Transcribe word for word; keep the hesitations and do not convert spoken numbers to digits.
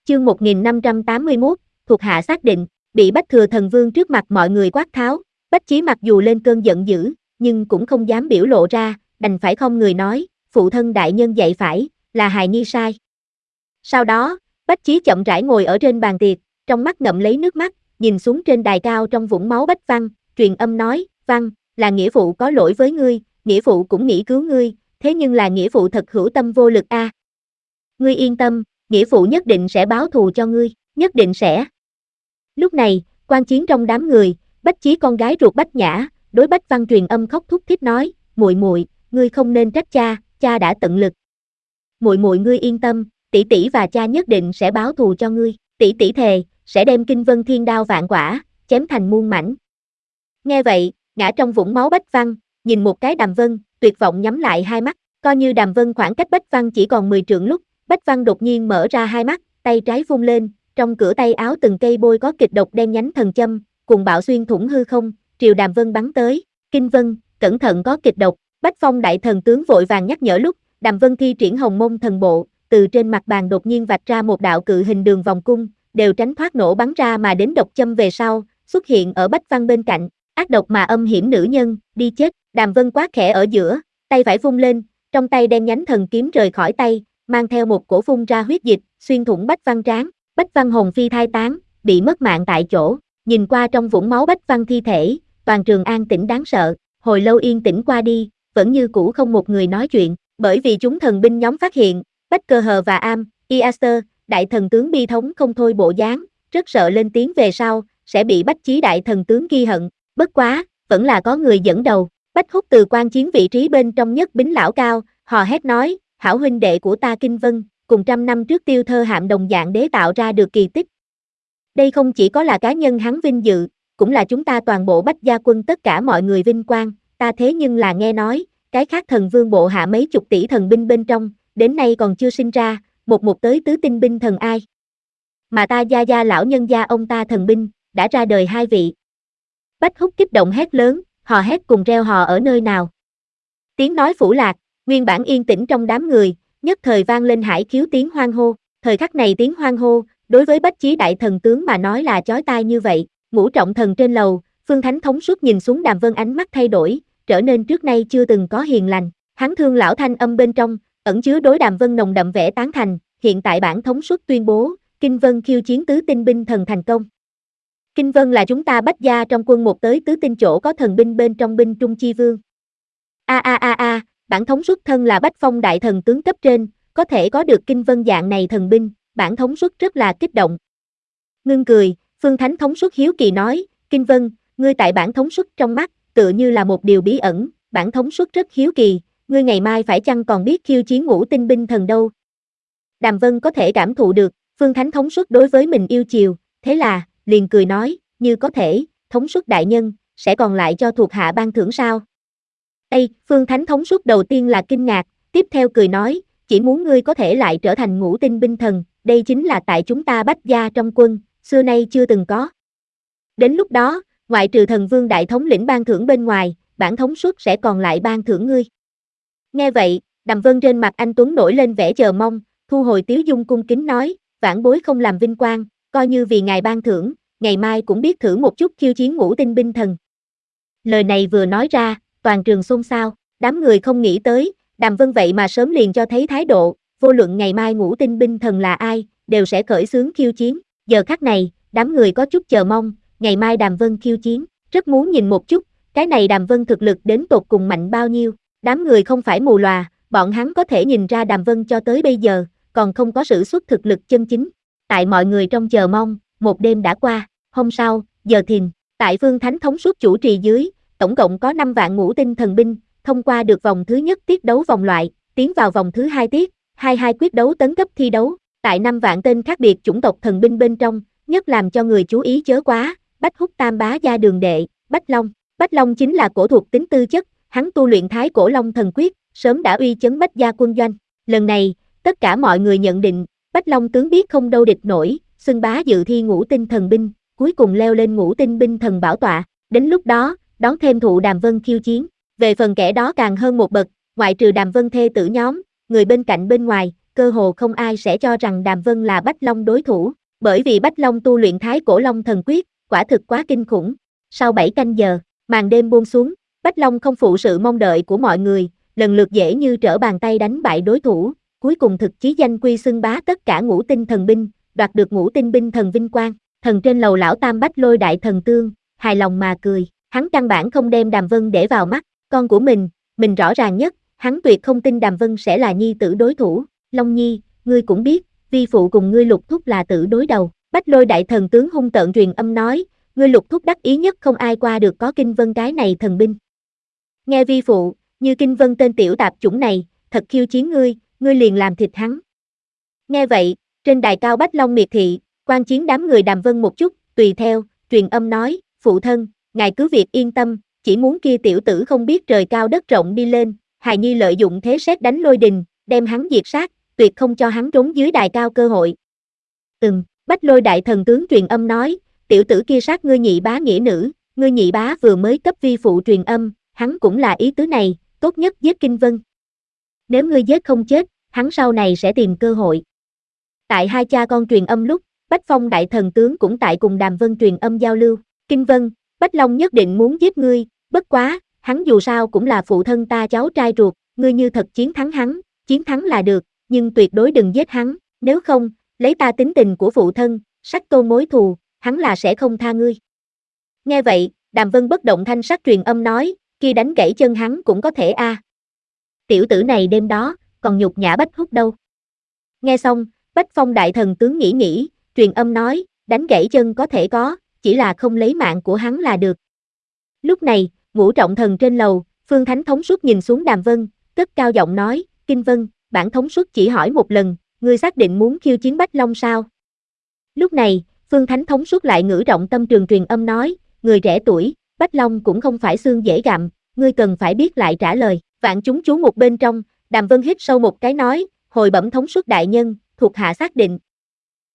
Chương một nghìn năm trăm tám mươi mốt, thuộc hạ xác định, bị Bách Thừa Thần Vương trước mặt mọi người quát tháo, Bách Chí mặc dù lên cơn giận dữ, nhưng cũng không dám biểu lộ ra, đành phải không người nói, phụ thân đại nhân dạy phải, là hài nhi sai. Sau đó, Bách Chí chậm rãi ngồi ở trên bàn tiệc, trong mắt ngậm lấy nước mắt, nhìn xuống trên đài cao trong vũng máu Bách Văn, truyền âm nói, Văn, là nghĩa phụ có lỗi với ngươi, nghĩa phụ cũng nghĩ cứu ngươi, thế nhưng là nghĩa phụ thật hữu tâm vô lực a. À. Ngươi yên tâm, nghĩa phụ nhất định sẽ báo thù cho ngươi, nhất định sẽ. Lúc này, quan chiến trong đám người, Bách Chí con gái ruột Bách Nhã, đối Bách Văn truyền âm khóc thút thít nói, muội muội, ngươi không nên trách cha, cha đã tận lực. Muội muội ngươi yên tâm, tỷ tỷ và cha nhất định sẽ báo thù cho ngươi, tỷ tỷ thề, sẽ đem Kinh Vân Thiên Đao vạn quả, chém thành muôn mảnh. Nghe vậy, ngã trong vũng máu Bách Văn, nhìn một cái Đàm Vân, tuyệt vọng nhắm lại hai mắt, coi như Đàm Vân khoảng cách Bách Văn chỉ còn mười trượng lúc, Bách Văn đột nhiên mở ra hai mắt, tay trái vung lên, trong cửa tay áo từng cây bôi có kịch độc đen nhánh thần châm, cùng bạo xuyên thủng hư không, triều Đàm Vân bắn tới, Kinh Vân, cẩn thận có kịch độc, Bách Phong đại thần tướng vội vàng nhắc nhở lúc, Đàm Vân thi triển Hồng Mông thần bộ, từ trên mặt bàn đột nhiên vạch ra một đạo cự hình đường vòng cung, đều tránh thoát nổ bắn ra mà đến độc châm về sau, xuất hiện ở Bách Văn bên cạnh, ác độc mà âm hiểm nữ nhân, đi chết, Đàm Vân quát khẽ ở giữa, tay phải vung lên, trong tay đen nhánh thần kiếm rời khỏi tay, mang theo một cổ phun ra huyết dịch, xuyên thủng Bách Văn trán, Bách Văn hồn phi thai tán, bị mất mạng tại chỗ, nhìn qua trong vũng máu Bách Văn thi thể, toàn trường an tĩnh đáng sợ, hồi lâu yên tĩnh qua đi, vẫn như cũ không một người nói chuyện, bởi vì chúng thần binh nhóm phát hiện, Bách Cơ Hờ và Am, Iaster, đại thần tướng bi thống không thôi bộ dáng, rất sợ lên tiếng về sau, sẽ bị Bách Chí đại thần tướng ghi hận, bất quá, vẫn là có người dẫn đầu, Bách Húc từ quan chiến vị trí bên trong nhất bính lão cao, hò hét nói, hảo huynh đệ của ta Kinh Vân, cùng trăm năm trước Tiêu Thơ Hạm đồng dạng đế tạo ra được kỳ tích. Đây không chỉ có là cá nhân hắn vinh dự, cũng là chúng ta toàn bộ Bách gia quân tất cả mọi người vinh quang, ta thế nhưng là nghe nói, cái khác thần vương bộ hạ mấy chục tỷ thần binh bên trong, đến nay còn chưa sinh ra, một một tới tứ tinh binh thần ai. Mà ta gia gia lão nhân gia ông ta thần binh, đã ra đời hai vị. Bách Húc kích động hét lớn, hò hét cùng reo hò ở nơi nào. Tiếng nói phủ lạc, nguyên bản yên tĩnh trong đám người, nhất thời vang lên hải khiếu tiếng hoan hô, thời khắc này tiếng hoan hô, đối với Bách Chí đại thần tướng mà nói là chói tai như vậy, ngũ trọng thần trên lầu, Phương Thánh thống suốt nhìn xuống Đàm Vân ánh mắt thay đổi, trở nên trước nay chưa từng có hiền lành, hắn thương lão thanh âm bên trong, ẩn chứa đối Đàm Vân nồng đậm vẻ tán thành, hiện tại bản thống suốt tuyên bố, Kinh Vân khiêu chiến tứ tinh binh thần thành công. Kinh Vân là chúng ta Bách gia trong quân một tới tứ tinh chỗ có thần binh bên trong binh trung chi vương. A a a a, bản thống xuất thân là Bách Phong đại thần tướng cấp trên, có thể có được Kinh Vân dạng này thần binh, bản thống xuất rất là kích động. Ngưng cười, Phương Thánh thống xuất hiếu kỳ nói, Kinh Vân, ngươi tại bản thống xuất trong mắt, tựa như là một điều bí ẩn, bản thống xuất rất hiếu kỳ, ngươi ngày mai phải chăng còn biết khiêu chiến ngũ tinh binh thần đâu. Đàm Vân có thể cảm thụ được, Phương Thánh thống xuất đối với mình yêu chiều, thế là, liền cười nói, như có thể, thống suất đại nhân, sẽ còn lại cho thuộc hạ ban thưởng sao? Ê, Phương Thánh thống suất đầu tiên là kinh ngạc, tiếp theo cười nói, chỉ muốn ngươi có thể lại trở thành ngũ tinh binh thần, đây chính là tại chúng ta Bách gia trong quân, xưa nay chưa từng có. Đến lúc đó, ngoại trừ thần vương đại thống lĩnh ban thưởng bên ngoài, bản thống suất sẽ còn lại ban thưởng ngươi. Nghe vậy, Đàm Vân trên mặt anh Tuấn nổi lên vẻ chờ mong, thu hồi tiếu dung cung kính nói, vãn bối không làm vinh quang, coi như vì ngài ban thưởng, ngày mai cũng biết thử một chút khiêu chiến ngũ tinh binh thần. Lời này vừa nói ra, toàn trường xôn xao, đám người không nghĩ tới, Đàm Vân vậy mà sớm liền cho thấy thái độ, vô luận ngày mai ngũ tinh binh thần là ai, đều sẽ khởi xướng khiêu chiến. Giờ khắc này, đám người có chút chờ mong, ngày mai Đàm Vân khiêu chiến, rất muốn nhìn một chút, cái này Đàm Vân thực lực đến tột cùng mạnh bao nhiêu. Đám người không phải mù lòa, bọn hắn có thể nhìn ra Đàm Vân cho tới bây giờ, còn không có sử xuất thực lực chân chính. Tại mọi người trong chờ mong, một đêm đã qua, hôm sau, giờ thìn, tại Phương Thánh thống suốt chủ trì dưới, tổng cộng có năm vạn ngũ tinh thần binh, thông qua được vòng thứ nhất tiết đấu vòng loại, tiến vào vòng thứ hai tiết, hai hai quyết đấu tấn cấp thi đấu, tại năm vạn tên khác biệt chủng tộc thần binh bên trong, nhất làm cho người chú ý chớ quá, Bách Húc tam bá gia đường đệ, Bách Long, Bách Long chính là cổ thuộc tính tư chất, hắn tu luyện Thái Cổ Long thần quyết, sớm đã uy chấn Bách gia quân doanh, lần này, tất cả mọi người nhận định, Bách Long tướng biết không đâu địch nổi, xưng bá dự thi ngũ tinh thần binh, cuối cùng leo lên ngũ tinh binh thần bảo tọa, đến lúc đó, đón thêm thụ Đàm Vân khiêu chiến, về phần kẻ đó càng hơn một bậc, ngoại trừ Đàm Vân thê tử nhóm, người bên cạnh bên ngoài, cơ hồ không ai sẽ cho rằng Đàm Vân là Bách Long đối thủ, bởi vì Bách Long tu luyện Thái Cổ Long Thần Quyết, quả thực quá kinh khủng. Sau bảy canh giờ, màn đêm buông xuống, Bách Long không phụ sự mong đợi của mọi người, lần lượt dễ như trở bàn tay đánh bại đối thủ, cuối cùng thực chí danh quy xưng bá tất cả ngũ tinh thần binh, đoạt được ngũ tinh binh thần vinh quang. Thần trên lầu lão Tam Bách Lôi đại thần tương, hài lòng mà cười, hắn căn bản không đem Đàm Vân để vào mắt, con của mình, mình rõ ràng nhất, hắn tuyệt không tin Đàm Vân sẽ là nhi tử đối thủ. Long Nhi, ngươi cũng biết, vi phụ cùng ngươi Lục thúc là tử đối đầu. Bách Lôi đại thần tướng hung tợn truyền âm nói, ngươi Lục thúc đắc ý nhất không ai qua được có Kinh Vân cái này thần binh. Nghe vi phụ, như Kinh Vân tên tiểu tạp chủng này, thật khiêu chiến ngươi, ngươi liền làm thịt hắn. Nghe vậy, trên đài cao Bách Long miệt thị, quan chiến đám người Đàm Vân một chút, tùy theo, truyền âm nói, phụ thân, ngài cứ việc yên tâm, chỉ muốn kia tiểu tử không biết trời cao đất rộng đi lên, hài nhi lợi dụng thế sét đánh lôi đình, đem hắn diệt sát, tuyệt không cho hắn trốn dưới đài cao cơ hội. Ừm, Bách Lôi đại thần tướng truyền âm nói, tiểu tử kia sát ngươi nhị bá nghĩa nữ, ngươi nhị bá vừa mới cấp vi phụ truyền âm, hắn cũng là ý tứ này, tốt nhất giết Kinh Vân. Nếu ngươi giết không chết, hắn sau này sẽ tìm cơ hội. Tại hai cha con truyền âm lúc, Bách Phong đại thần tướng cũng tại cùng Đàm Vân truyền âm giao lưu, Kinh Vân, Bách Long nhất định muốn giết ngươi, bất quá, hắn dù sao cũng là phụ thân ta cháu trai ruột, ngươi như thật chiến thắng hắn, chiến thắng là được, nhưng tuyệt đối đừng giết hắn, nếu không, lấy ta tính tình của phụ thân, sách tô mối thù, hắn là sẽ không tha ngươi. Nghe vậy, Đàm Vân bất động thanh sắc truyền âm nói, kia đánh gãy chân hắn cũng có thể a. À. Tiểu tử này đêm đó, còn nhục nhã Bách Húc đâu. Nghe xong, Bách Phong đại thần tướng nghĩ nghĩ, truyền âm nói, đánh gãy chân có thể có, chỉ là không lấy mạng của hắn là được. Lúc này, Ngũ Trọng Thần trên lầu, Phương Thánh Thống Suất nhìn xuống Đàm Vân, cất cao giọng nói, Kinh Vân, bản thống suất chỉ hỏi một lần, ngươi xác định muốn khiêu chiến Bách Long sao? Lúc này, Phương Thánh Thống Suất lại ngữ trọng tâm trường truyền âm nói, người trẻ tuổi, Bách Long cũng không phải xương dễ gặm, ngươi cần phải biết lại trả lời. Vạn chúng chú một bên trong, Đàm Vân hít sâu một cái nói, hồi bẩm thống suất đại nhân, thuộc hạ xác định,